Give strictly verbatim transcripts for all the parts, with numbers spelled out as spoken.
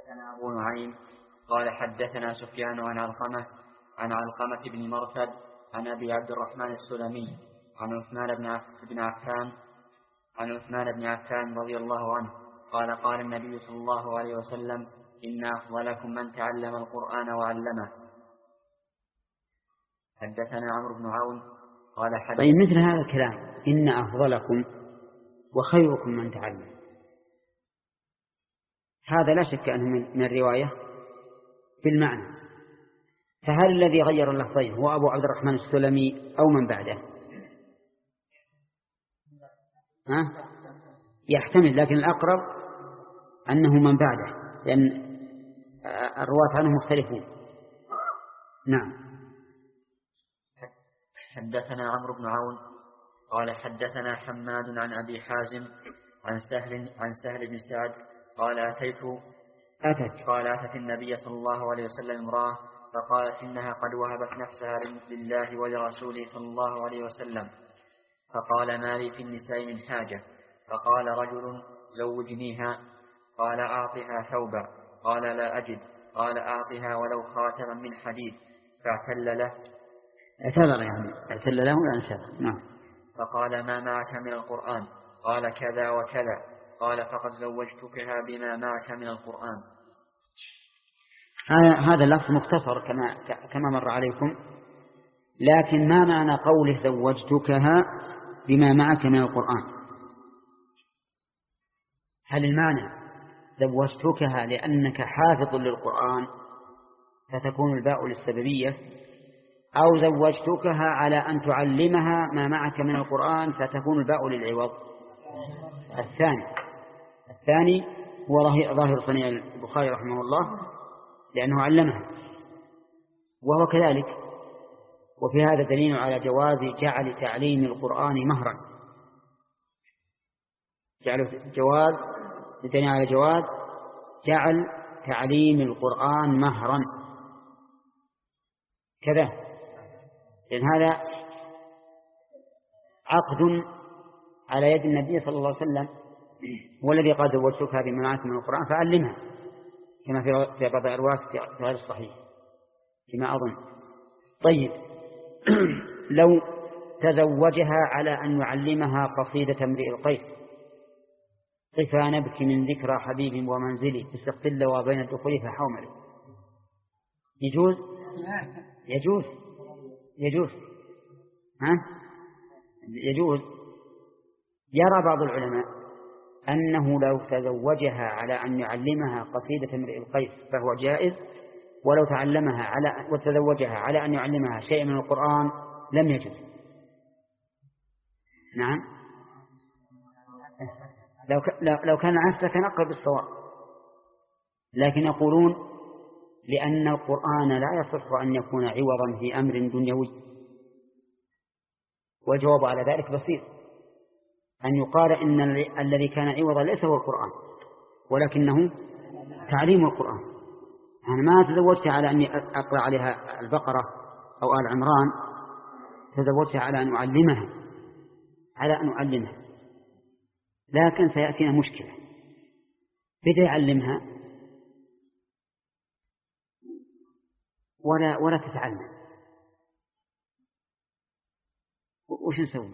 حدثنا أبو نعيم قال حدثنا سفيان عن علقمة عن علقمة بن مرثد عن أبي عبد الرحمن السلمي عن عثمان بن عفان عن عثمان بن عفان رضي الله عنه قال قال النبي صلى الله عليه وسلم إن أفضلكم من تعلم القرآن وعلمه. حدثنا عمرو بن عون قال حدثنا. طيب مثل هذا الكلام إن أفضلكم وخيركم من تعلم، هذا لا شك أنه من الرواية بالمعنى، فهل الذي غير اللفظين هو أبو عبد الرحمن السلمي أو من بعده؟ ها؟ يحتمل، لكن الأقرب أنه من بعده، لأن الرواة عنه مختلفون. نعم. حدثنا عمرو بن عون قال حدثنا حماد عن أبي حازم عن سهل عن سهل بن سعد قال أتيت أتت قال أتت النبي صلى الله عليه وسلم امرأة فقالت إنها قد وهبت نفسها لله ولرسوله صلى الله عليه وسلم، فقال ما لي في النساء من حاجة، فقال رجل زوجنيها، قال أعطها ثوبا، قال لا أجد، قال أعطها ولو خاتما من حديد، فاعتل له اعتذر يعني اعتل له ولا اعتذر. نعم. فقال ما معك من القرآن؟ قال كذا وكذا، قال فقد زوجتكها بما معك من القرآن. هذا اللفظ مختصر كما كما مر عليكم، لكن ما معنى قوله زوجتكها بما معك من القرآن؟ هل المعنى زوجتكها لأنك حافظ للقرآن فتكون الباء للسببية، أو زوجتكها على أن تعلمها ما معك من القرآن فتكون الباء للعوض؟ الثاني الثاني هو ظاهر صنيع البخاري رحمه الله، لأنه علمها وهو كذلك. وفي هذا دليل على جواز جعل تعليم القرآن مهرا، جعل جواز دليل على جواز جعل تعليم القرآن مهرا كذا، لأن هذا عقد على يد النبي صلى الله عليه وسلم، هو الذي قال زوجتك بما معك من القرآن فعلمها، كما في بعض الروايات في غير الصحيح كما أظن. طيب لو تزوجها على أن يعلمها قصيدة امرئ القيس، قفا نبكي من ذكرى حبيب ومنزلي استقل وبين الدخول فحومل، يجوز يجوز يجوز ها يجوز. يرى بعض العلماء أنه لو تزوجها على أن يعلمها قصيدة امرئ القيس فهو جائز، ولو تعلمها على وتزوجها على أن يعلمها شيء من القرآن لم يجوز. نعم. لو لو كان عكس كان أقرب بالصواب، لكن يقولون لأن القرآن لا يصح أن يكون عوضا في أمر دنيوي، والجواب على ذلك بسيط، أن يقال إن الذي كان عوضا ليس هو القرآن ولكنه تعليم القرآن. أنا ما تزوجت على أني أقرأ عليها البقرة أو آل عمران، تزوجت على أن أعلمها على أن أعلمها لكن سيأتينا مشكلة، بدأ يعلمها ولا ولا تتعلم، وش نسوي؟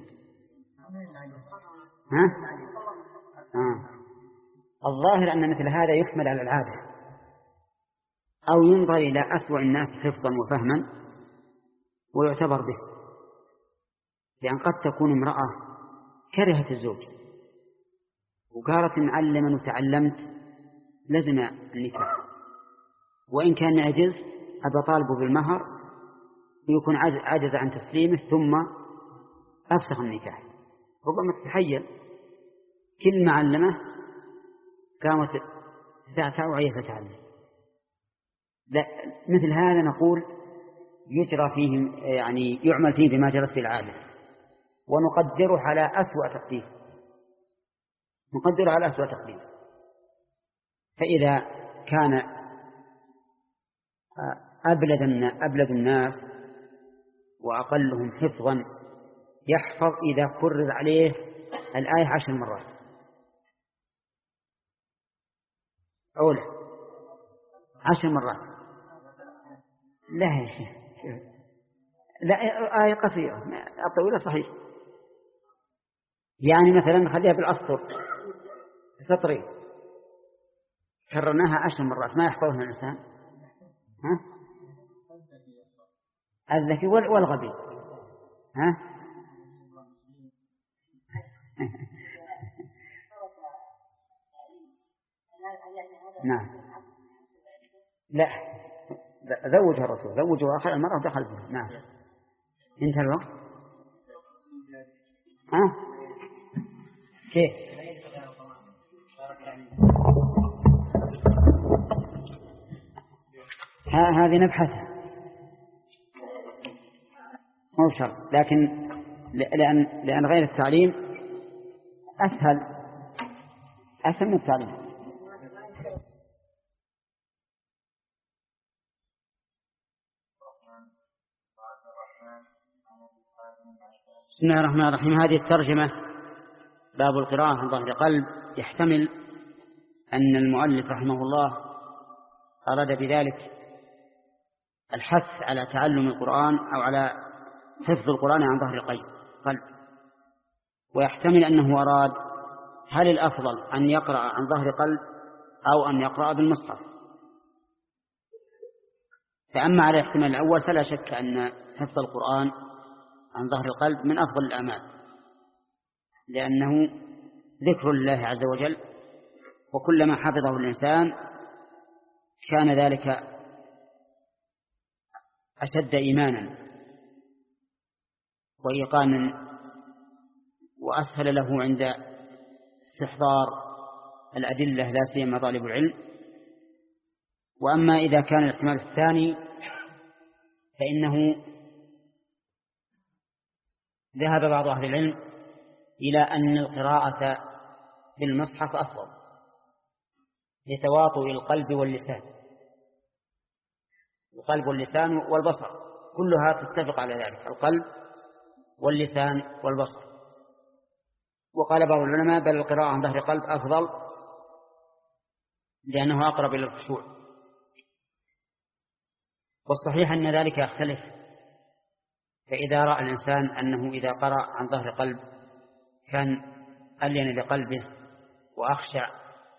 ها؟ آه. الظاهر أن مثل هذا يحمل على العادة، أو ينظر إلى أسوأ الناس حفظا وفهما ويعتبر به، لأن قد تكون امرأة كرهت الزوج وقالت إن علمني وتعلمت لزم النكاح، وإن كان يعجز أبى طالبه بالمهر ويكون عجز عن تسليمه ثم أفسخ النكاح. ربما تتحيل كل ما علمه قامت تعتع وهي تتعلم. لا، مثل هذا نقول يجرى فيه يعني يعمل فيه بما جرت في العادة، ونقدره على أسوأ تقدير نقدره على أسوأ تقدير. فإذا كان أبلد أبلد الناس وأقلهم حفظا يحفظ إذا كرر عليه الآية عشر مرات أولى، عشر مرات. لا يا شيخ، لا آية قصيرة، الطويلة صحيح. يعني مثلا خليها بالأسطر سطرين كررناها عشر مرات ما يحفظها الإنسان. ها؟ الذكي والغبي. ها؟ نعم. لا زوجها الرسول، زوجها أخذ المرأة ودخل بها. نعم. انتهى الوقت. ها؟ كيف؟ هذه نبحثها مو شرط، لكن لأن لأن غير التعليم أسهل أسهل من التعليم. بسم الله الرحمن الرحيم. هذه الترجمة باب القراءة عن ظهر قلب، يحتمل أن المؤلف رحمه الله أراد بذلك الحث على تعلم القرآن أو على حفظ القرآن عن ظهر قلب، ويحتمل أنه أراد هل الأفضل أن يقرأ عن ظهر قلب أو أن يقرأ بالمصحف. فأما على الاحتمال الأول فلا شك أن حفظ القرآن عن ظهر القلب من أفضل الأعمال، لأنه ذكر الله عز وجل، وكلما حفظه الإنسان كان ذلك أشد إيمانا وإيقانا وأسهل له عند استحضار الأدلة لا سيما طالب العلم. وأما إذا كان الاحتمال الثاني فإنه ذهب بعض أهل العلم إلى أن القراءة بالمصحف أفضل لتواطؤ القلب واللسان. القلب واللسان والبصر كلها تتفق على ذلك، القلب واللسان والبصر. وقال بعض العلماء بل القراءة عن ظهر قلب أفضل لأنه أقرب إلى الخشوع. والصحيح أن ذلك يختلف، فإذا رأى الإنسان أنه إذا قرأ عن ظهر قلب كان ألين لقلبه وأخشع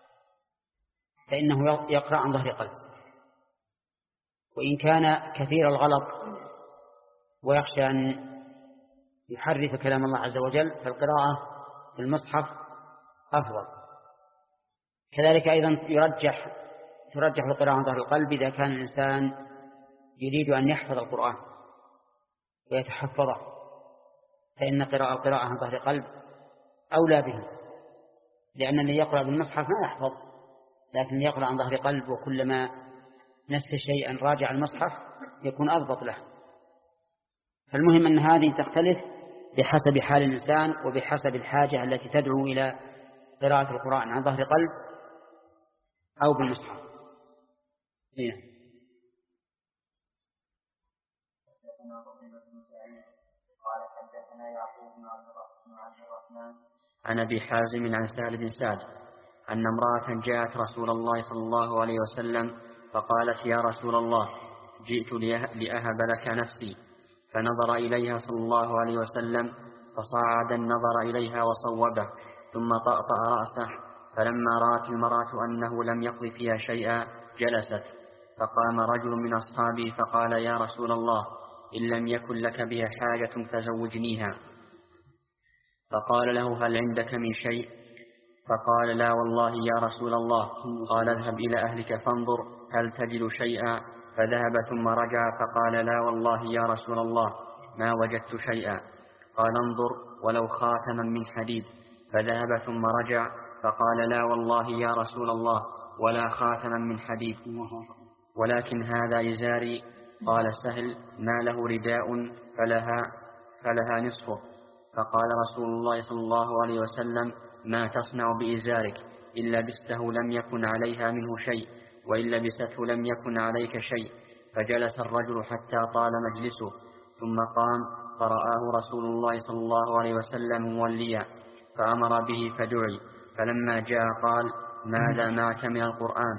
فإنه يقرأ عن ظهر قلب. وإن كان كثير الغلط ويخشى أن يحرف كلام الله عز وجل فالقراءة في المصحف أفضل. كذلك أيضا يرجح ترجح القراءة عن ظهر القلب إذا كان الإنسان يريد أن يحفظ القرآن ويتحفظه، فإن قراءة القراءة عن ظهر قلب أولى به، لأن الذي يقرأ بالمصحف ما يحفظ، لكن يقرأ عن ظهر قلب وكلما نسي شيئا راجع المصحف يكون أضبط له. فالمهم أن هذه تختلف بحسب حال الإنسان وبحسب الحاجة التي تدعو إلى قراءة القرآن عن ظهر قلب أو بالمصحف. إيه. قال حدثنا يعقوب بن عبد الرحمن عن أبي حازم عن سهل بن سعد أن امرأة جاءت رسول الله صلى الله عليه وسلم فقالت يا رسول الله جئت لأهب لك نفسي، فنظر إليها صلى الله عليه وسلم فصعد النظر إليها وصوبه ثم طأطأ رأسه، فلما رأت المرأة أنه لم يقض فيها شيئا جلست، فقام رجل من أصحابه فقال يا رسول الله إن لم يكن لك بها حاجة فزوجنيها. فقال له هل عندك من شيء؟ فقال لا والله يا رسول الله. قال اذهب إلى أهلك فانظر هل تجد شيئا؟ فذهب ثم رجع فقال لا والله يا رسول الله ما وجدت شيئا. قال انظر ولو خاتما من حديد. فذهب ثم رجع فقال لا والله يا رسول الله ولا خاتما من حديد ولكن هذا إزاري. قال سهل ما له رداء فلها, فلها نصفه. فقال رسول الله صلى الله عليه وسلم ما تصنع بإزارك؟ إن لبسته لم يكن عليها منه شيء وإن لبسته لم يكن عليك شيء. فجلس الرجل حتى طال مجلسه ثم قام فرآه رسول الله صلى الله عليه وسلم موليا فأمر به فدعي. فلما جاء قال ماذا معك من القرآن؟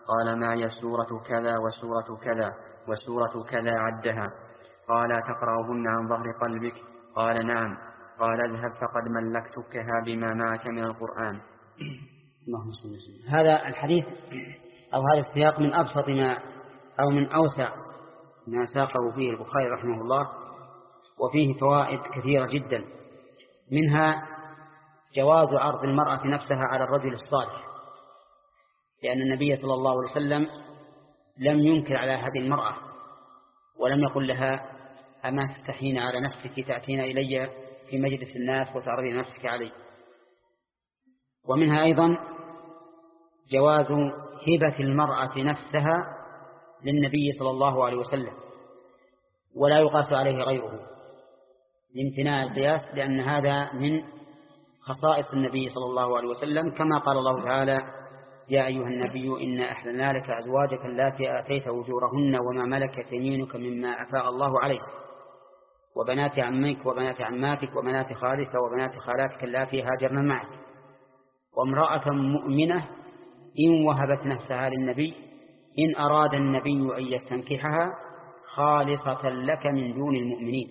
قال معي سورة كذا وسورة كذا وسورة كذا عدها. قال تقرأهن عن ظهر قلبك؟ قال نعم. قال اذهب فقد ملكتكها بما معك من القرآن. اللهم صل وسلم. هذا الحديث أو هذا السياق من أبسط ما أو من أوسع ما ساقه فيه البخاري رحمه الله، وفيه فوائد كثيرة جدا، منها جواز عرض المرأة نفسها على الرجل الصالح، لأن النبي صلى الله عليه وسلم لم ينكر على هذه المرأة ولم يقل لها أما تستحين على نفسك تأتين إلي في مجلس الناس وتعرضين نفسك علي. ومنها أيضا جواز هبة المرأة نفسها للنبي صلى الله عليه وسلم ولا يقاس عليه غيره لامتناع القياس، لأن هذا من خصائص النبي صلى الله عليه وسلم، كما قال الله تعالى يا أيها النبي إنا أحللنا لك أزواجك اللاتي آتيت أجورهن وما ملكت يمينك مما أفاء الله عليك وبنات عمك وبنات عماتك وبنات خالك وبنات خالاتك اللاتي هاجرن معك وامرأة مؤمنة إن وهبت نفسها للنبي إن أراد النبي أن يستنكحها خالصة لك من دون المؤمنين.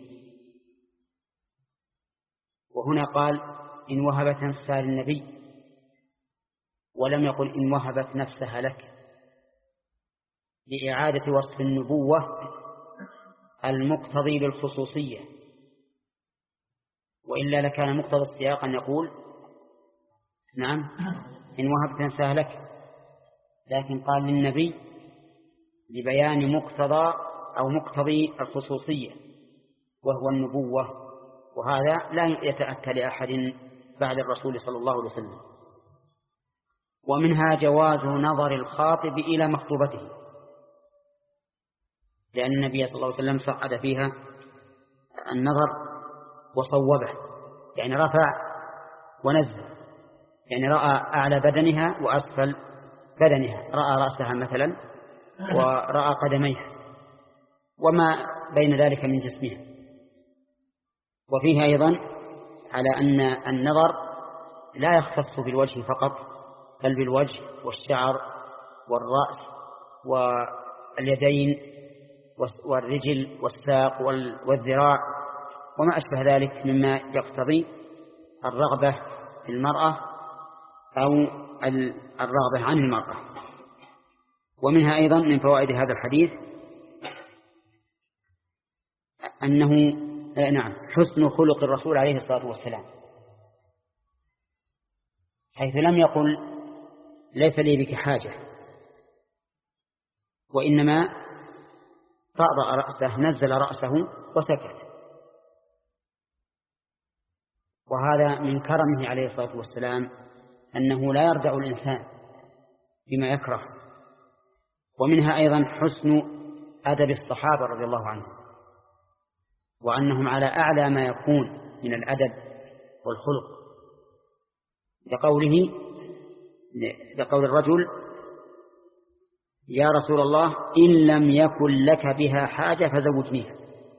وهنا قال إن وهبت نفسها للنبي ولم يقل إن وهبت نفسها لك، لإعادة وصف النبوة المقتضي للخصوصية، وإلا لكان مقتضى السياق أن يقول نعم إن وهبت نفسها لك، لكن قال للنبي لبيان مقتضى أو مقتضي الخصوصية وهو النبوة، وهذا لا يتأتى لأحد بعد الرسول صلى الله عليه وسلم. ومنها جواز نظر الخاطب إلى مخطوبته، لأن النبي صلى الله عليه وسلم صعد فيها النظر وصوبه، يعني رفع ونزل، يعني رأى أعلى بدنها وأسفل بدنها، رأى رأسها مثلا ورأى قدميها وما بين ذلك من جسمها. وفيها أيضا على أن النظر لا يختص بالوجه فقط، بل بالوجه والشعر والرأس واليدين والرجل والساق والذراع وما أشبه ذلك مما يقتضي الرغبة في المرأة أو الرغبة عن المرأة. ومنها أيضا من فوائد هذا الحديث أنه نعم حسن خلق الرسول عليه الصلاة والسلام، حيث لم يقل ليس لي بك حاجة، وإنما طأطأ رأسه نزل رأسه وسكت. وهذا من كرمه عليه الصلاة والسلام أنه لا يردع الإنسان بما يكره. ومنها أيضا حسن أدب الصحابة رضي الله عنهم، وأنهم على أعلى ما يكون من الأدب والخلق، لقوله لقول الرجل يا رسول الله إن لم يكن لك بها حاجة فزوجنيها،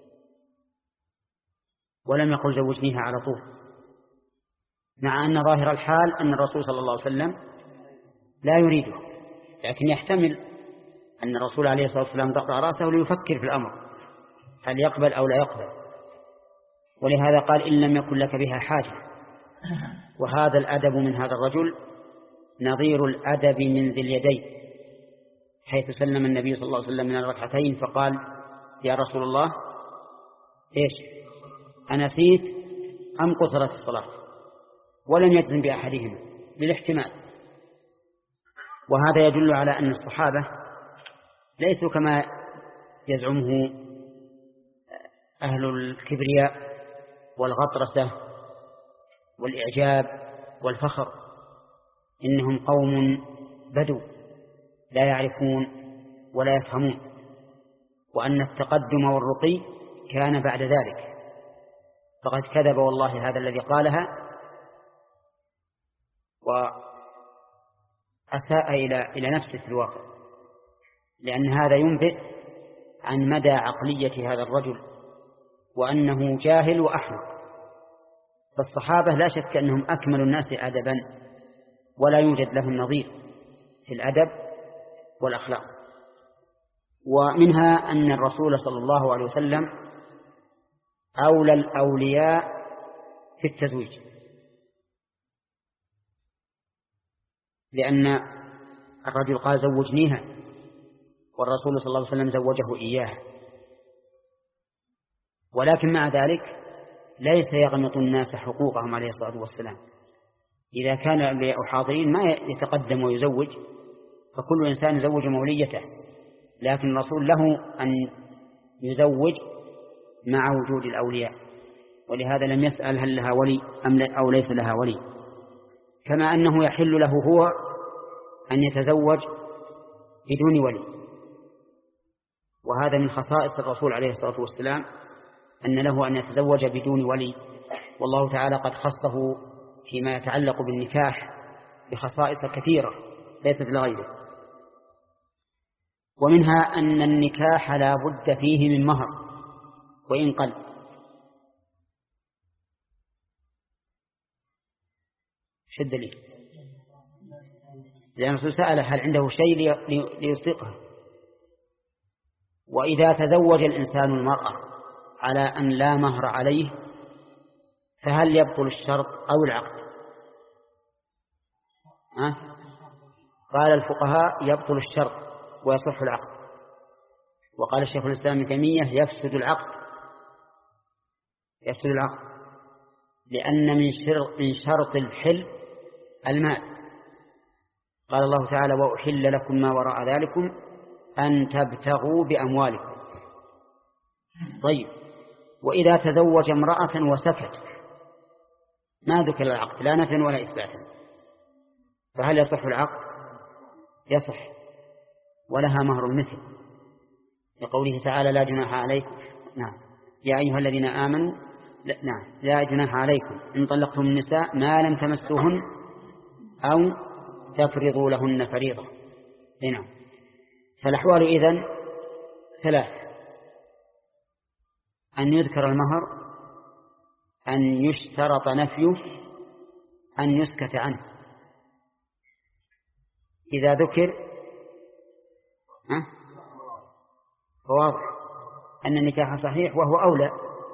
ولم يقل زوجنيها على طول، مع أن ظاهر الحال أن الرسول صلى الله عليه وسلم لا يريده، لكن يحتمل أن الرسول عليه الصلاة والسلام ضغط رأسه ليفكر في الأمر هل يقبل أو لا يقبل، ولهذا قال إن لم يكن لك بها حاجة. وهذا الأدب من هذا الرجل نظير الأدب من ذي اليدين، حيث سلم النبي صلى الله عليه وسلم من الركعتين فقال يا رسول الله إيش أنسيت أم قصرت الصلاة، ولم يجزم بأحدهما للاحتمال. وهذا يدل على أن الصحابة ليسوا كما يزعمه أهل الكبرياء والغطرسة والإعجاب والفخر، إنهم قوم بدو لا يعرفون ولا يفهمون، وأن التقدم والرقي كان بعد ذلك، فقد كذب والله هذا الذي قالها وأساء إلى إلى نفسه في الواقع، لأن هذا ينبئ عن مدى عقلية هذا الرجل وأنه جاهل وأحمق. فالصحابة لا شك أنهم أكمل الناس أدبا، ولا يوجد لهم نظير في الأدب والأخلاق. ومنها أن الرسول صلى الله عليه وسلم أولى الأولياء في التزويج، لأن الرجل قال زوجنيها والرسول صلى الله عليه وسلم زوجه إياها، ولكن مع ذلك ليس يغمط الناس حقوقهم عليه الصلاة والسلام. إذا كان الأولياء حاضرين ما يتقدم ويزوج، فكل إنسان يزوج موليته، لكن الرسول له أن يزوج مع وجود الأولياء، ولهذا لم يسأل هل لها ولي أم أو ليس لها ولي. كما أنه يحل له هو أن يتزوج بدون ولي، وهذا من خصائص الرسول عليه الصلاة والسلام أن له أن يتزوج بدون ولي، والله تعالى قد خصه فيما يتعلق بالنكاح بخصائص كثيرة ليست لغيره. ومنها أن النكاح لا بد فيه من مهر وإن قل. شد لي لأن الرسول سأل هل عنده شيء ليصدقه. وإذا تزوج الإنسان المرأة على أن لا مهر عليه فهل يبطل الشرط أو العقد؟ أه؟ قال الفقهاء يبطل الشرط ويصح العقد، وقال الشيخ الإسلام ابن تيمية يفسد العقد يفسد العقد لأن من من شرط الحل المال. قال الله تعالى وأحل لكم ما وراء ذلكم أن تبتغوا بأموالكم. طيب، وإذا تزوج امرأة وسكت ما ذكر العقد لا نفيا ولا إثباتا، فهل يصح العقد؟ يصح، ولها مهر المثل لقوله تعالى لا جناح عليكم. نعم يا أيها الذين آمنوا لا, نعم لا جناح عليكم إن طلقتم النساء ما لم تمسوهن أو تفرضوا لهن فريضة. نعم. فالأحوال إذن ثلاث: أن يذكر المهر، أن يشترط نفيه، أن يسكت عنه. إذا ذكر فواضح أن النكاح صحيح وهو أولى.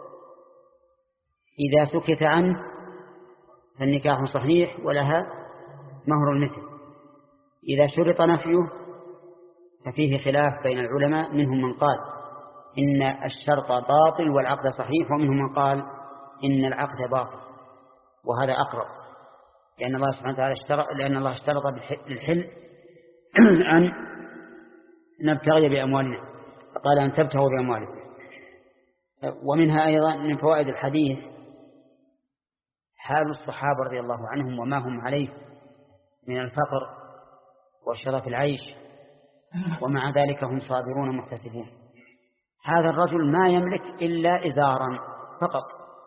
إذا سكت عنه فالنكاح صحيح ولها مهر المثل. إذا شرط نفيه ففيه خلاف بين العلماء، منهم من قال إن الشرط باطل والعقد صحيح، ومنهم من قال إن العقد باطل، وهذا أقرب، لأن الله سبحانه وتعالى اشترط لأن الله اشترط بالحل أن نبتغي بأموالنا، قال أن تبتغوا بأموالكم. ومنها أيضا من فوائد الحديث حال الصحابة رضي الله عنهم وما هم عليه من الفقر وشرف العيش، ومع ذلك هم صابرون محتسبون. هذا الرجل ما يملك إلا إزارا فقط،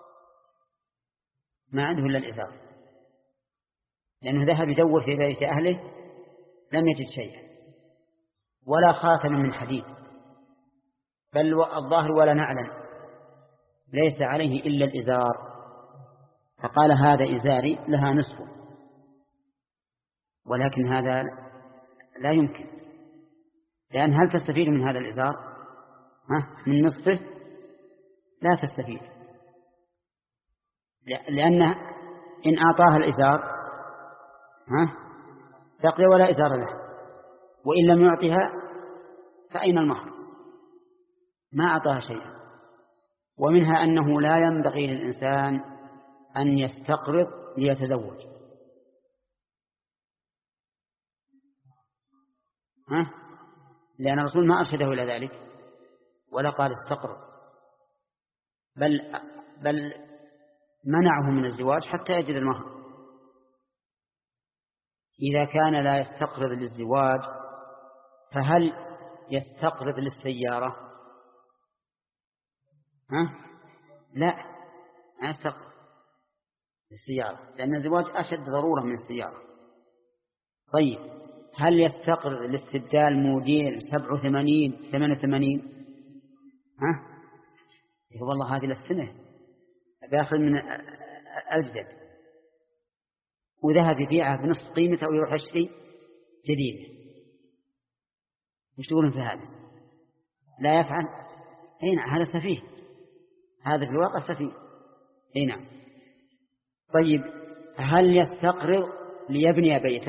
ما عنده إلا الإزار، لأنه ذهب يدور في بيت أهله لم يجد شيئا، ولا خاتم من حديد، بل الظاهر ولا نعلم، ليس عليه إلا الإزار، فقال هذا إزاري لها نصفه. ولكن هذا لا يمكن، لأن هل تستفيد من هذا الإزار؟ ها؟ من نصفه لا تستفيد، لأن إن أعطاها الإزار ها تقضي ولا إزار له، وإن لم يعطها فأين المهر؟ ما أعطاها شيئا. ومنها أنه لا ينبغي للإنسان أن يستقرض ليتزوج، ها؟ لأن الرسول ما أرشده إلى ذلك ولا قال استقرض، بل بل منعه من الزواج حتى يجد المهر. إذا كان لا يستقرض للزواج فهل يستقرض للسيارة؟ ها؟ لا، ما يستقرض للسيارة، لأن الزواج أشد ضرورة من السيارة. طيب، هل يستقرض لاستبدال موديل سبعة وثمانين ثمانية وثمانين؟ ها؟ والله هذه للسنة بياخذ من الجدد، وذهب يبيعها بنصف قيمته ويروح يشتري جديد. وش تقولون في هذا؟ لا يفعل؟ أي نعم، هذا سفيه، هذا في الواقع سفيه. أي نعم. طيب هل يستقرض ليبني بيتا؟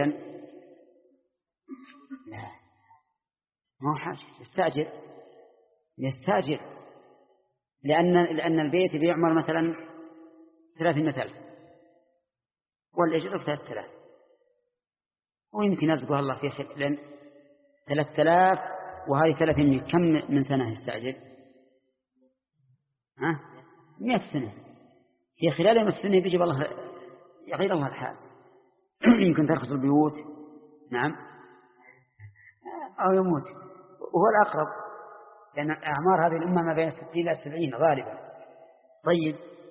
لا، ما هو حاجة، يستأجر يستأجر لأن لأن البيت بيعمر مثلا ثلاثمائة ألف والإجرة ثلاثة آلاف، ويمكن يرزقها الله في خير، لأن ثلاثة آلاف وهذه ثلاثمائة كم من سنة يستأجر؟ ها؟ مئة سنة. في خلال مئة سنة بيجي الله يغير الله الحال. يمكن ترخص البيوت، نعم، أو يموت، وهو الأقرب، لأن أعمار هذه الأمة ما بين ستين إلى سبعين غالبا. طيب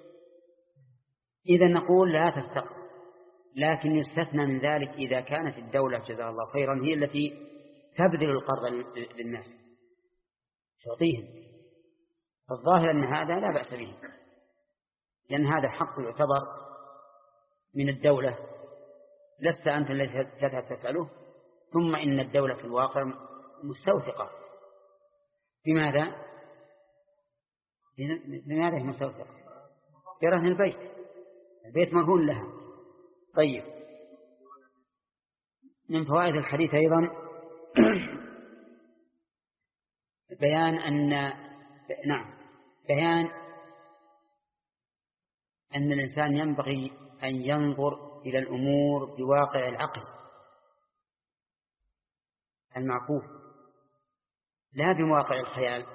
إذا نقول لا تستقر، لكن يستثنى من ذلك إذا كانت الدولة جزاها الله خيرا هي التي تبذل القرض للناس تعطيهم. الظاهر أن هذا لا بأس به، لأن هذا حق يعتبر من الدولة، لست أنت الذي تذهب تسأله، ثم إن الدولة في الواقع مستوثقة. بماذا؟ لماذا هي مستوثقة؟ برهن البيت، البيت مرهون لها. طيب من فوائد الحديث أيضا بيان أن نعم بيان أن الإنسان ينبغي أن ينظر إلى الأمور بواقع العقل المعقول لا بواقع الخيال.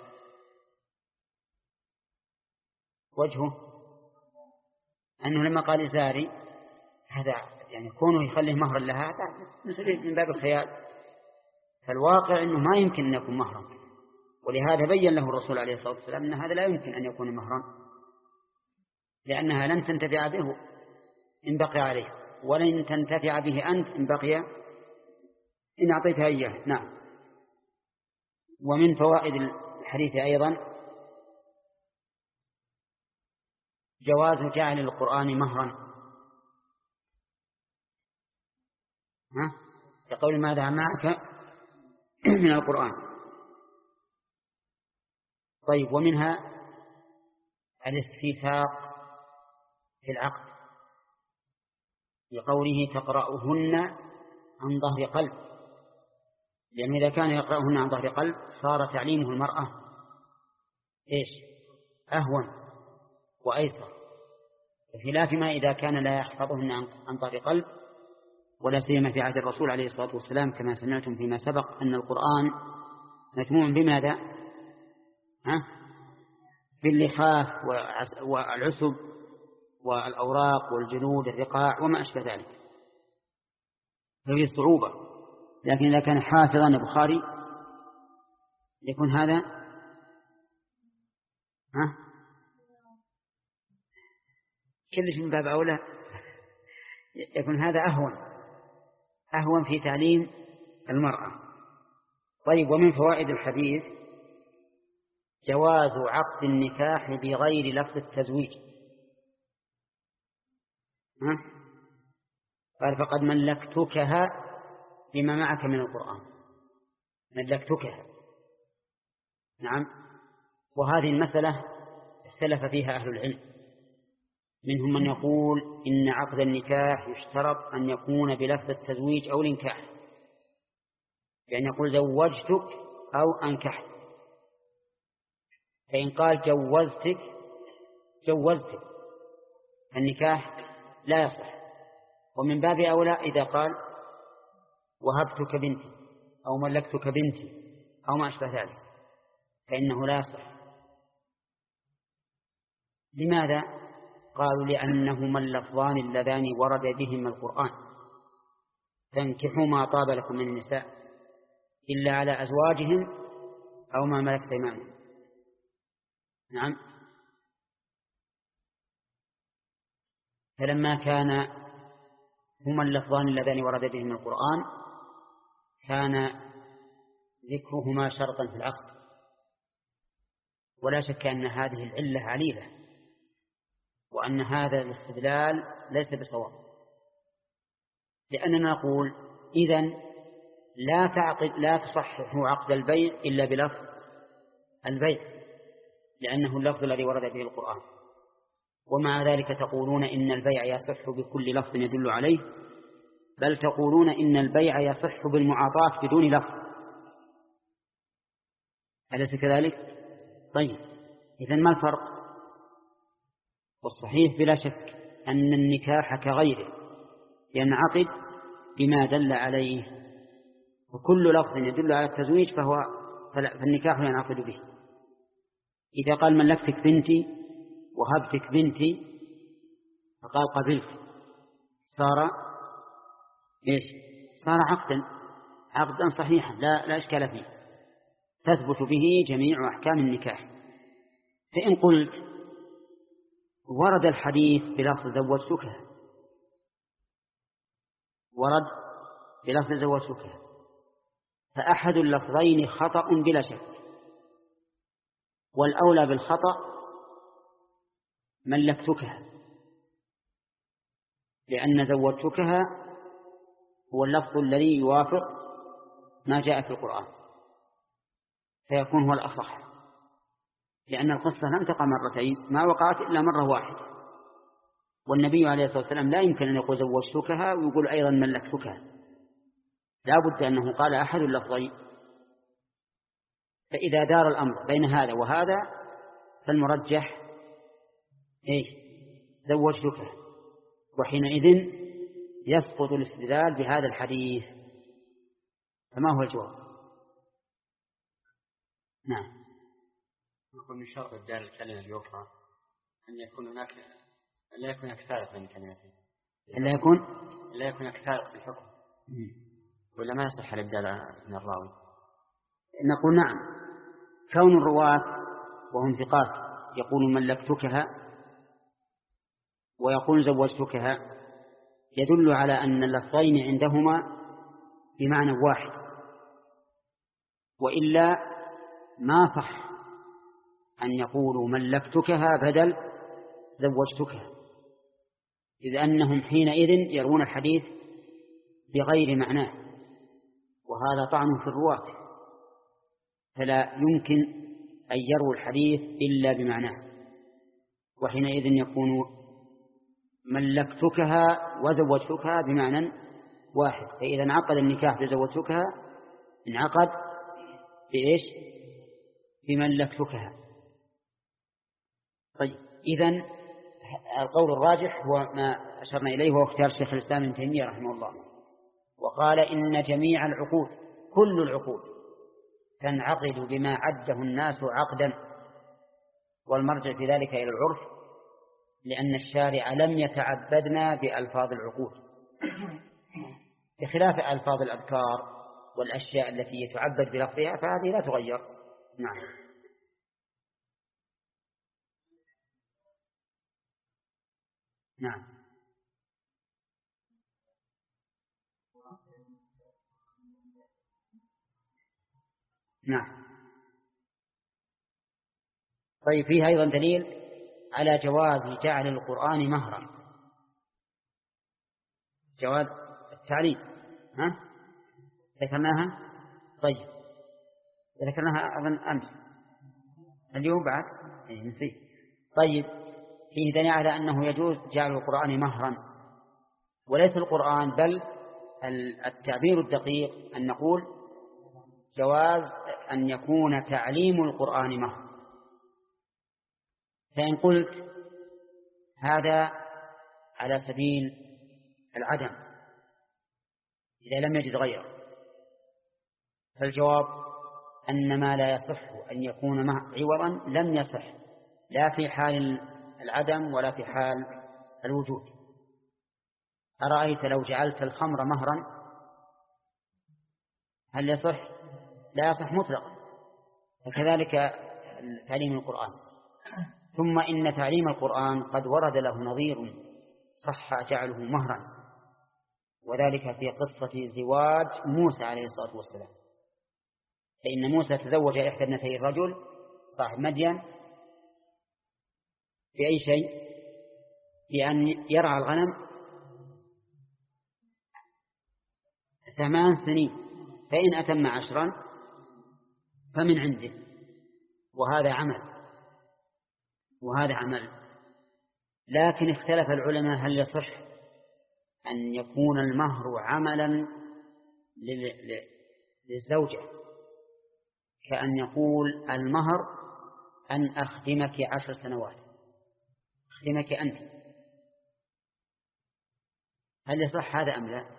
وجهه أنه لما قال إزاري هذا يعني كونه يخليه مهرا لها هذا من باب الخيال، فالواقع أنه ما يمكن أن يكون مهرا، ولهذا بين له الرسول عليه الصلاة والسلام أن هذا لا يمكن أن يكون مهرا، لأنها لن تنتفع به إن بقي عليه، ولن تنتفع به أنت إن بقي إن أعطيتها إياه. نعم. ومن فوائد الحديث أيضا جواز جعل القرآن مهرا، ها؟ يقول ماذا معك من القرآن. طيب ومنها الاستيثاق في العقد بقوله تقرأهن عن ظهر قلب، لأنه إذا كان يقرأهن عن ظهر قلب صار تعليمه المرأة إيش؟ أهون وأيسر، بخلاف ما إذا كان لا يحفظهن عن ظهر قلب، ولا سيما في عهد الرسول عليه الصلاة والسلام كما سمعتم فيما سبق أن القرآن متموع بماذا؟ ها؟ باللحاف والعسب والأوراق والجلود الرقاع وما أشبه ذلك، ففي صعوبة. لكن إذا كان حافظا البخاري يكون هذا ها كلش من باب أولى، يكون هذا أهون أهون في تعليم المرأة. طيب ومن فوائد الحديث جواز عقد النكاح بغير لفظ التزويج. ها؟ قال فقد ملكتكها بما معك من القرآن، ملكتكها. نعم. وهذه المسألة اختلف فيها أهل العلم، منهم من يقول إن عقد النكاح يشترط أن يكون بلفظ التزويج أو الإنكاح، يعني يقول زوجتك أو أنكحت، فإن قال جوزتك جوزتك النكاح لا يصح. ومن باب أولى إذا قال وهبتك بنتي أو ملكتك بنتي أو ما أشبه ذلك فإنه لا يصح. لماذا؟ قالوا لأنهما اللفظان اللذان ورد بهما القرآن، فانكحوا ما طاب لكم من النساء إلا على أزواجهم أو ما ملكت أيمانكم. نعم. فلما كان هما اللفظان اللذان ورد بهما القرآن كان ذكرهما شرطا في العقد، ولا شك أن هذه العلة عليلة، وأن هذا الاستدلال ليس بصواب، لأننا نقول إذن لا تعقد لا تصحح عقد البيع إلا بلفظ البيع، لأنه اللفظ الذي ورد به القرآن. ومع ذلك تقولون إن البيع يصح بكل لفظ يدل عليه، بل تقولون إن البيع يصح بالمعاطاة بدون لفظ، أليس كذلك؟ طيب، إذن ما الفرق؟ والصحيح بلا شك أن النكاح كغيره ينعقد بما دل عليه، وكل لفظ يدل على التزويج فهو فالنكاح ينعقد به. إذا قال ملكتك بنتي وهبتك بنتي فقال قبلت، صار إيش؟ صار عقدا عقدا صحيحا لا لا إشكال فيه، تثبت به جميع أحكام النكاح. فإن قلت ورد الحديث بلفظ زوجتك، ورد بلفظ زوجتك، فأحد اللفظين خطأ بلا شك، والأولى بالخطأ ملكتكها، لأن زوجتكها هو اللفظ الذي يوافق ما جاء في القرآن، فيكون هو الأصح، لأن القصة لم تقع مرتين، ما وقعت إلا مرة واحدة، والنبي عليه الصلاة والسلام لا يمكن أن يقول زوجتكها ويقول أيضا ملكتكها، لا بد أنه قال أحد اللفظين. فإذا دار الأمر بين هذا وهذا فالمرجح إيش؟ زوجتك، وحينئذ يسقط الاستدلال بهذا الحديث. فما هو الجواب؟ نعم. نقول من شرط إبدال الكلمة الأخرى أن يكون هناك لا يكون أكثر من كلمتين، لا يكون لا يكون أكثر في الحكم، ولا ما يصح الإبدال من الراوي؟ نقول نعم، كون الرواة وهم ثقات يقول ملكتكها ويقول زوجتكها يدل على أن اللفظين عندهما بمعنى واحد، وإلا ما صح أن يقولوا ملكتكها بدل زوجتكها، إذ أنهم حينئذ يرون الحديث بغير معناه، وهذا طعن في الرواة، فلا يمكن أن يروا الحديث إلا بمعناه، وحينئذ يكون ملكتكها وزوجتكها بمعنى واحد. فإذا انعقد النكاح بزوجتكها انعقد بإيش؟ بملكتكها. طيب، إذن القول الراجح هو ما أشرنا إليه، هو اختيار شيخ الإسلام ابن تيمية رحمه الله، وقال إن جميع العقود كل العقود تنعقد بما عده الناس عقدا، والمرجع في ذلك إلى العرف، لأن الشارع لم يتعبدنا بألفاظ العقود، بخلاف ألفاظ الأذكار والأشياء التي يتعبد بلفظها فهذه لا تغير. نعم. نعم. نعم. طيب، فيها أيضا دليل على جواز جعل القرآن مهرا، جواز التعليم، ها ذكرناها؟ طيب، ذكرناها أظن أمس، اليوم بعد إيه نسيت. طيب، فيه دليل على أنه يجوز جعل القرآن مهرا، وليس القرآن بل التعبير الدقيق أن نقول جواز أن يكون تعليم القرآن مهر. فإن قلت هذا على سبيل العدم إذا لم يجد غيره، فالجواب أن ما لا يصح أن يكون عوضا لم يصح لا في حال العدم ولا في حال الوجود. أرأيت لو جعلت الخمر مهرا هل يصح؟ لا يصح مطلقا، وكذلك تعليم القرآن. ثم إن تعليم القرآن قد ورد له نظير صح جعله مهرا، وذلك في قصة زواج موسى عليه الصلاة والسلام، فإن موسى تزوج إحدى ابنتي الرجل صاحب مدين بأي شيء؟ بأن يرعى الغنم ثمان سنين فإن أتم عشرا فمن عنده، وهذا عمل وهذا عمل. لكن اختلف العلماء هل يصح أن يكون المهر عملا للزوجة، كأن يقول المهر أن أخدمك عشر سنوات، أخدمك أنت، هل يصح هذا أم لا؟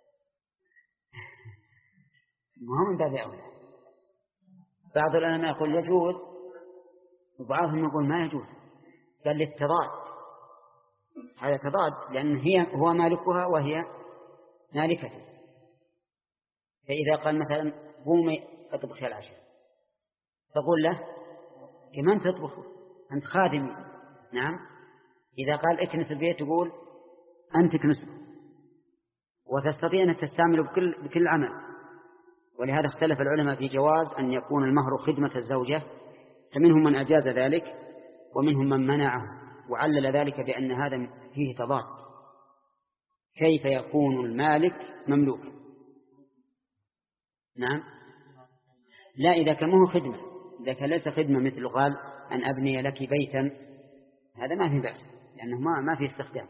ما هو من باب أولى. بعض العلماء يقول يجوز، وبعضهم يقول ما يجوز، قال للتضاد، هذا تضاد، لأن هي هو مالكها وهي مالكته. فإذا قال مثلا قومي اطبخي العشاء، تقول له كمان تطبخ أنت خادمي. نعم. إذا قال اكنس البيت تقول أنت كنسه، وتستطيع أن تستعمله بكل, بكل عمل. ولهذا اختلف العلماء في جواز أن يكون المهر خدمة الزوجة، فمنهم من أجاز ذلك ومنهم من منعه، وعلل ذلك بأن هذا فيه تضاد. كيف يكون المالك مملوك؟ نعم. لا، إذا كان مه خدمة، إذا كان ليس خدمة مثل قال أن أبني لك بيتا، هذا ما في بأس، لأنه ما ما في استخدام.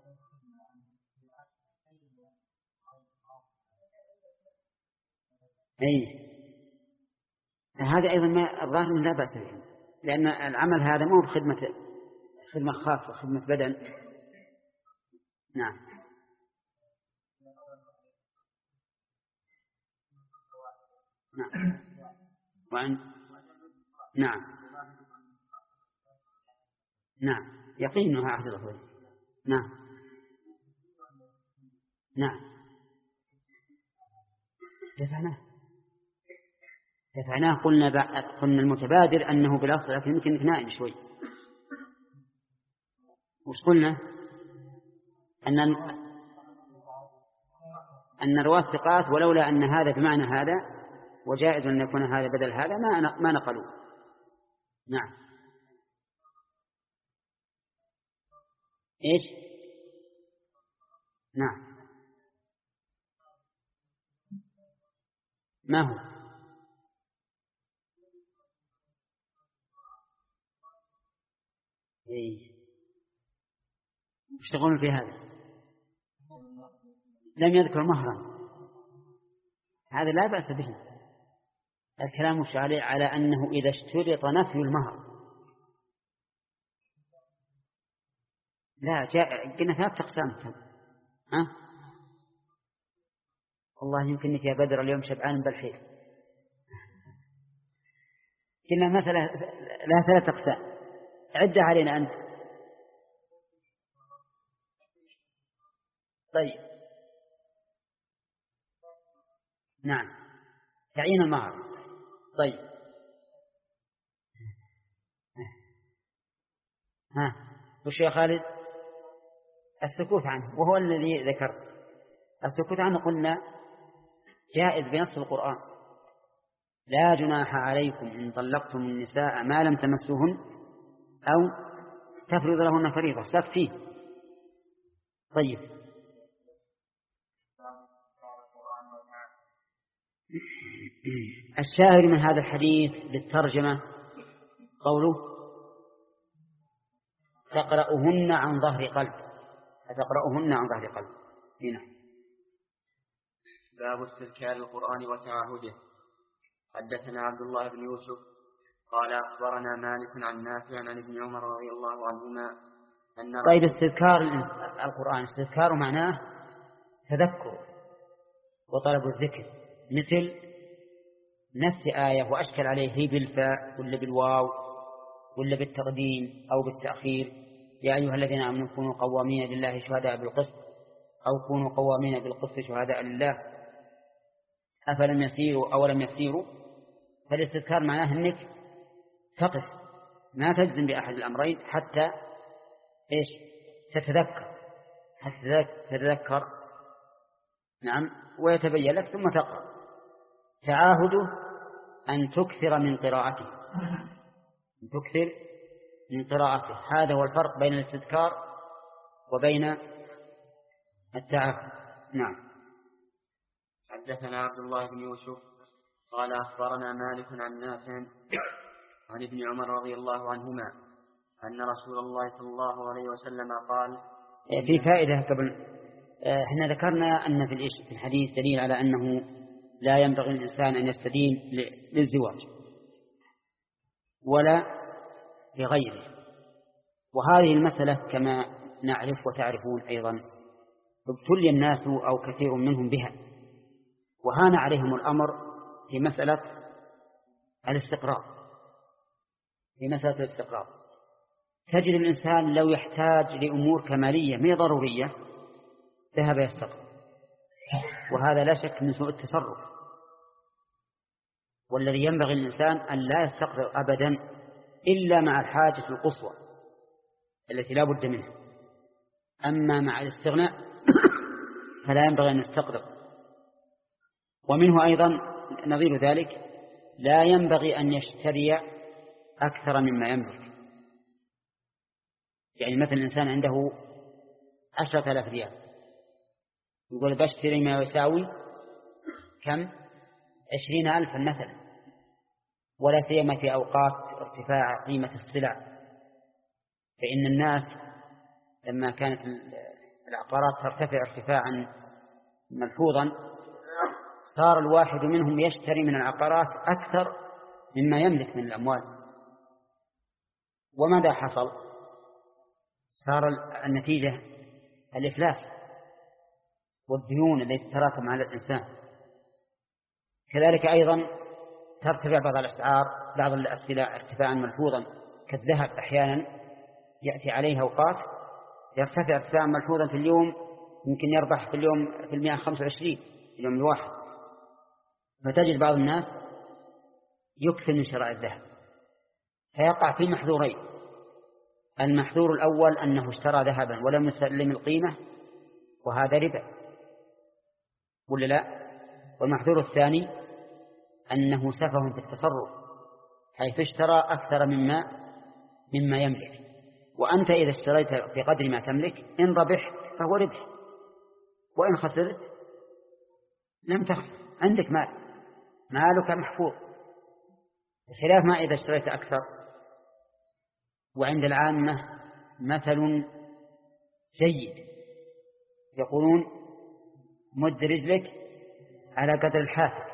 أي هذا أيضا ما الظاهر لا بأس به، لأن العمل هذا مو بخدمة خدمة خاصة، خدمة بدن. نعم. نعم. وعن نعم نعم يقين أنها عهد الأخوين. نعم نعم دفعناه دفعناه قلنا بعد قلنا المتبادر أنه بالأصل، لكن يمكن نائم شوي. وش قلنا؟ أن أن رواة ثقات، ولولا أن هذا بمعنى هذا وجائز أن يكون هذا بدل هذا ما ما نقلوا. نعم. إيش؟ نعم. ما هو؟ إيه؟ يشتغلون في هذا، لم يذكر مهرا، هذا لا بأس به. الكلام مش عليه على أنه إذا اشترط نفي المهر. لا، جاء قلنا ثلاث أقسام. ها؟ والله يمكنك يا بدر اليوم شبعان بالحيل. قلنا مثلا لا ثلاث أقسام، عدها علينا أنت. طيب. نعم، تعيين المهر. طيب. ها وش يا خالد؟ السكوت عنه، وهو الذي ذكر. السكوت عنه قلنا جائز بنص القرآن: لا جناح عليكم إن طلقتم النساء ما لم تمسوهن أو تفرض لهن فريضة. سكت فيه. طيب. الشاهد من هذا الحديث للترجمة قوله: تقرأهن عن ظهر قلب، فتقرأهن عن ظهر قلب. هنا باب استذكار القرآن وتعاهده. حدثنا عبد الله بن يوسف قال أخبرنا مالك عن نافع عن ابن عمر رضي الله عنهما أن طيب، استذكار القرآن استذكار معناه تذكر وطلب الذكر، مثل نفس آية وأشكل عليه بالفاء ولا بالواو ولا بالتقديم أو بالتأخير: يا أيها الذين آمنوا كونوا قوامين لله شهداء بالقسط، أو كونوا قوامين بالقسط شهداء لله أفلم يسيروا أو لم يسيروا. فالاستذكار معناه أنك تقف، ما تجزم بأحد الأمرين حتى إيش؟ تتذكر، حتى تتذكر. نعم، ويتبين لك ثم تقرأ. تعاهده أن تكثر من قراءته، أن تكثر من قراءته. هذا هو الفرق بين الاستذكار وبين التعاهد. نعم. حدثنا عبد الله بن يوسف قال أخبرنا مالك عن نافع عن ابن عمر رضي الله عنهما أن رسول الله صلى الله عليه وسلم قال. في فائدة قبل، احنا ذكرنا أن في الحديث دليل على أنه لا ينبغي للإنسان أن يستدين للزواج ولا لغيره، وهذه المسألة كما نعرف وتعرفون أيضا ابتلي الناس أو كثير منهم بها، وهان عليهم الأمر في مسألة الاستقرار. في مسألة الاستقرار تجد الإنسان لو يحتاج لأمور كمالية ما ضرورية ذهب يستقر، وهذا لا شك من سوء التصرف، والذي ينبغي الإنسان أن لا يستقر أبدا إلا مع الحاجة القصوى التي لا بد منها. أما مع الاستغناء فلا ينبغي أن يستقر. ومنه أيضا نظير ذلك لا ينبغي أن يشتري أكثر مما يملك. يعني مثل الإنسان عنده عشرة آلاف ريال يقول بشتري ما يساوي كم؟ عشرين ألفا مثلا، ولا سيما في أوقات ارتفاع قيمة السلع، فإن الناس لما كانت العقارات ترتفع ارتفاعا ملحوظا صار الواحد منهم يشتري من العقارات أكثر مما يملك من الأموال. وماذا حصل؟ صار النتيجة الإفلاس والديون التي تتراكم على الإنسان. كذلك أيضا ترتفع بعض الأسعار، بعض السلع ارتفاعا ملحوظا كالذهب أحيانا يأتي عليه أوقات يرتفع ارتفاعا ملحوظا في اليوم، يمكن يربح في اليوم في المئة خمسة وعشرين في اليوم الواحد. فتجد بعض الناس يكثر من شراء الذهب فيقع في محذورين. المحذور الأول أنه اشترى ذهبا ولم يسلم القيمة، وهذا ربا ولا لا؟ والمحذور الثاني أنه سفه في التصرف حيث اشترى أكثر مما مما يملك. وأنت إذا اشتريت في قدر ما تملك إن ربحت فهو ربح، وإن خسرت لم تخسر، عندك مال، مالك محفوظ، بخلاف ما إذا اشتريت أكثر. وعند العامة مثل جيد يقولون مد رجلك على قدر الحافة.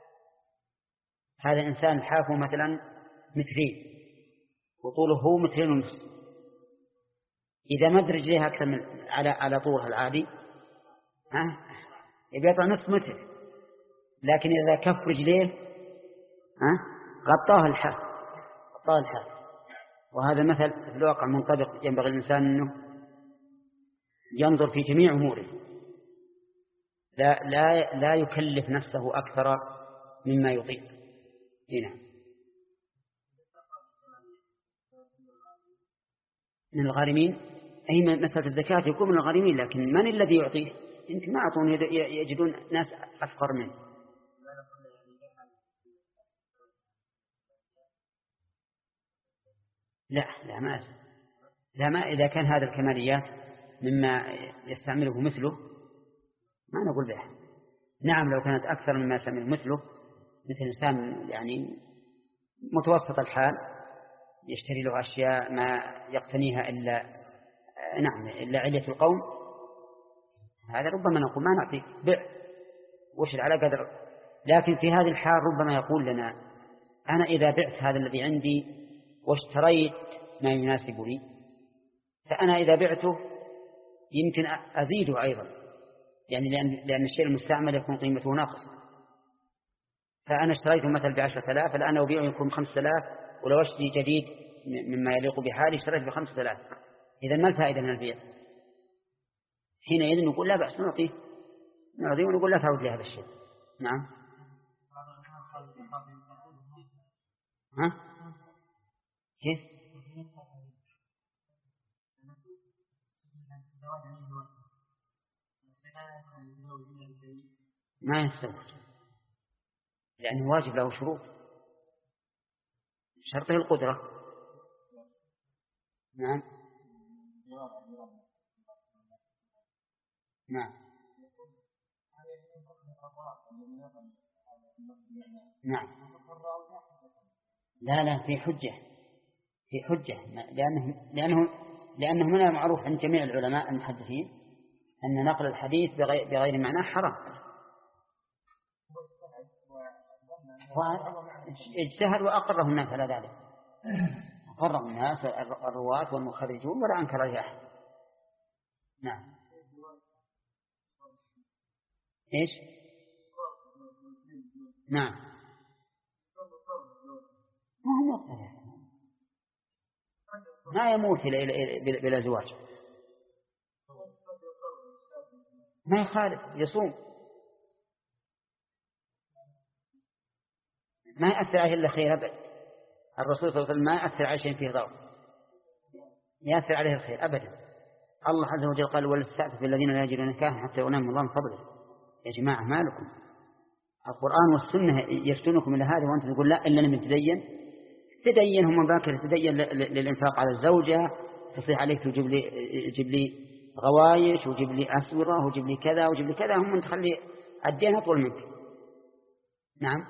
هذا إنسان الحافة مثلا مترين وطوله مترين ونصف، إذا مد رجليها أكثر من على على طولها العادي ها يبقى نصف متر، لكن إذا كف رجليه ها غطاه الحافة غطاه الحافة. وهذا مثل في الواقع منطبق، ينبغي الإنسان أنه ينظر في جميع أموره، لا لا لا يكلف نفسه أكثر مما يطيق. هنا من الغارمين أي مسألة الزكاة يكون من الغارمين، لكن من الذي يعطيه؟ يمكن ما أعطون، يجدون ناس أفقر منه. لا لا ما لا ما إذا كان هذا الكماليات مما يستعمله مثله ما نقول به. نعم لو كانت أكثر مما يستعمله مثله، مثل إنسان يعني متوسط الحال يشتري له أشياء ما يقتنيها إلا نعم إلا علية القوم، هذا ربما نقول ما نعطيك بيع وشر على قدر. لكن في هذه الحال ربما يقول لنا أنا إذا بعت هذا الذي عندي واشتريت ما يناسبني، فأنا إذا بعته يمكن أزيده أيضا، يعني لأن, لأن الشيء المستعمل يكون قيمته ناقصة. فأنا اشتريته مثل بعشرة آلاف، الآن أبيعه يكون بخمسة آلاف، ولو اشتري جديد مما يليق بحالي اشتريت بخمسة آلاف. إذا ما الفائدة من البيع؟ حينئذ نقول لا بأس نعطيه نعطيه ونقول لا تعود لهذا الشيء. نعم. ها كيف؟ ما يتزوج لأنه واجب له شروط، شرطه القدرة. نعم نعم نعم. لا لا في حجة في حجة لأنه لأنه لأنه من المعروف عند جميع العلماء المحدثين أن نقل الحديث بغير, بغير معناه حرام. اجتهد وأقره الناس على ذلك، أقره الناس الرواة والمخرجون ولا أنكر عليه أحد. نعم. إيش؟ نعم. ما هو مقتنع، ما يموت بلا زواج، ما يخالف يصوم، ما يأثر عليه إلا خير أبدا. الرسول صلى الله عليه وسلم ما يأثر على شيء فيه ضرر، يأثر عليه الخير أبدا. الله عز وجل قال ولستعتف الذين لا يجدون نكاحا حتى يغنيهم الله من فضله. يا جماعة ما لكم؟ القرآن والسنة يفتنكم إلى هذا وأنتم تقول لا إلا من تدين. تدين هم باكر تدين للإنفاق على الزوجة، تصيح عليك وجيب لي جيب لي غوايش وجيب لي أسورة وجيب لي كذا وجيب لي كذا، هم تخلي الدين أطول منك. نعم.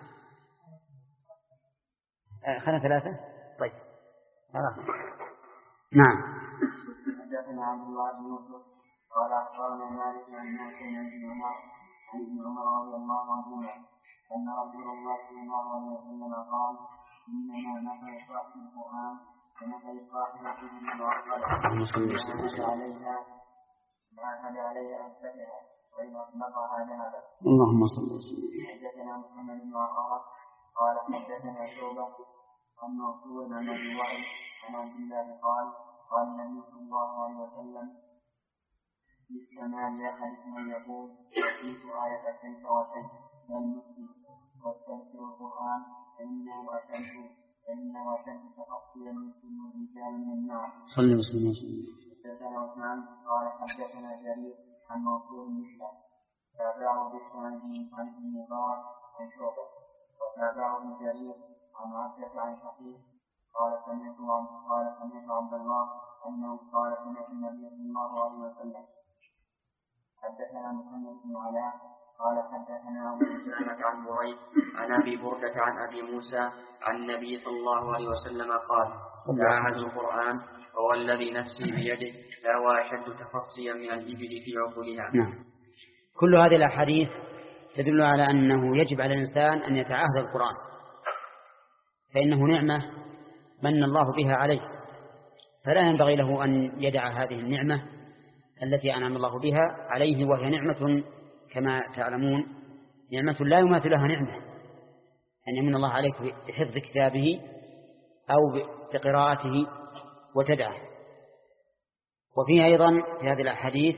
آه خلنا ثلاثة. طيب خلاص. نعم. حدثنا عبد الله بن يوسف قال أخبرنا مالك عن نافع عن ابن عمر عن ابن عمر رضي الله عنهما أن رسول الله صلى الله عليه وسلم قال إنما نفع صاحب القرآن ونفع صاحب القرآن وعقل عليها وعقل عليها أنفتها وإن أطلقها ذهبت. اللهم صل وسلم. حدثنا محمد بن عقرة قال حدثنا شعبة عن منصور عن أبي وائل عن عبد الله قال قال النبي صلى الله عليه وسلم في السماء يخلق من يقول أتيت آية كيف وكيف والمسلم واستنكر القرآن فإنه أتمت فإنه أتمت تفصيلا من الرجال من النار. صلى وسلم. حدثنا عثمان قال حدثنا جرير عن منصور مثله تابعه بشرا عن ابن مبارك عن شعبة وتابعه ابن جرير عن عبدة عن شقيق قال سمعت قال سمعت عبد الله أنه قال سمعت النبي صلى الله عليه وسلم. حدثنا محمد بن علاء قال حدثنا أبو سلمة عن بريد عن أبي بردة عن أبي موسى عن النبي صلى الله عليه وسلم قال تعاهدوا القرآن وهو الذي نفسي بيده لهو أشد تفصيا من الإبل في عقولها. نعم. كل هذه الأحاديث تدل على أنه يجب على الإنسان أن يتعاهد القرآن، فإنه نعمة من الله بها عليه، فلا ينبغي له أن يدع هذه النعمة التي أنعم الله بها عليه، وهي نعمة كما تعلمون نعمة لا يماثل لها نعمة، أن يمن الله عليك بحفظ كتابه أو بقراءته وتدعه. وفيه أيضا في هذه الأحاديث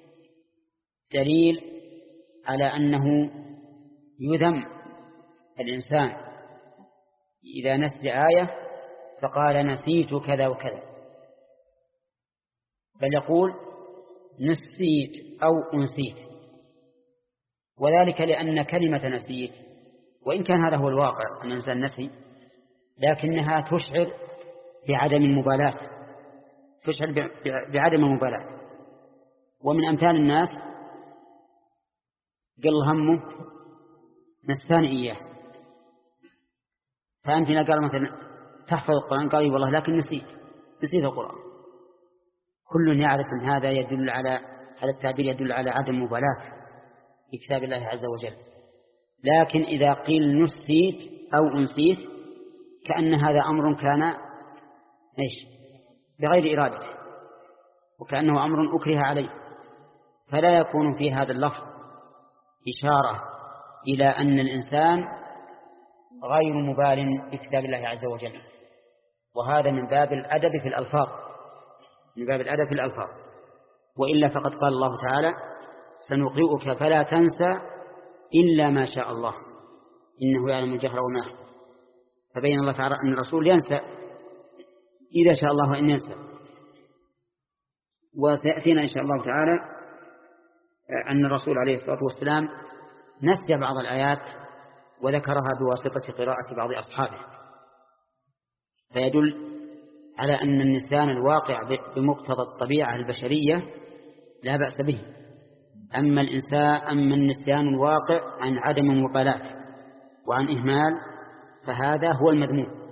دليل على أنه يذم الإنسان إذا نسي آية فقال نسيت كذا وكذا، بل يقول نسيت أو أنسيت، وذلك لأن كلمة نسيت وإن كان هذا هو الواقع أن الإنسان نسي، لكنها تشعر بعدم المبالاة، تشعر بعدم المبالاة. ومن أمثال الناس قل همه نساني إياه، فأنت قال مثلا تحفظ القرآن قال والله لكن نسيت نسيت القرآن. كل يعرف أن هذا يدل على هذا التعبير يدل على عدم مبالاة في كتاب الله عز وجل. لكن إذا قيل نسيت أو أنسيت كأن هذا أمر كان إيش بغير إرادته، وكأنه أمر أكره عليه، فلا يكون في هذا اللفظ إشارة إلى أن الإنسان غير مبال بكتاب الله عز وجل، وهذا من باب الأدب في الألفاظ، من باب الأدب في الألفاظ. وإلا فقد قال الله تعالى سنقرئك فلا تنسى إلا ما شاء الله إنه يعلم الجهر وما يخفى، فبين الله تعالى أن الرسول ينسى إذا شاء الله أن ينسى. وسيأتينا إن شاء الله تعالى أن الرسول عليه الصلاة والسلام نسي بعض الآيات وذكرها بواسطة قراءة بعض أصحابه، فيدل على أن النسيان الواقع بمقتضى الطبيعة البشرية لا بأس به، أما الإنسان أما النسيان الواقع عن عدم مبالاة وعن إهمال فهذا هو المذموم.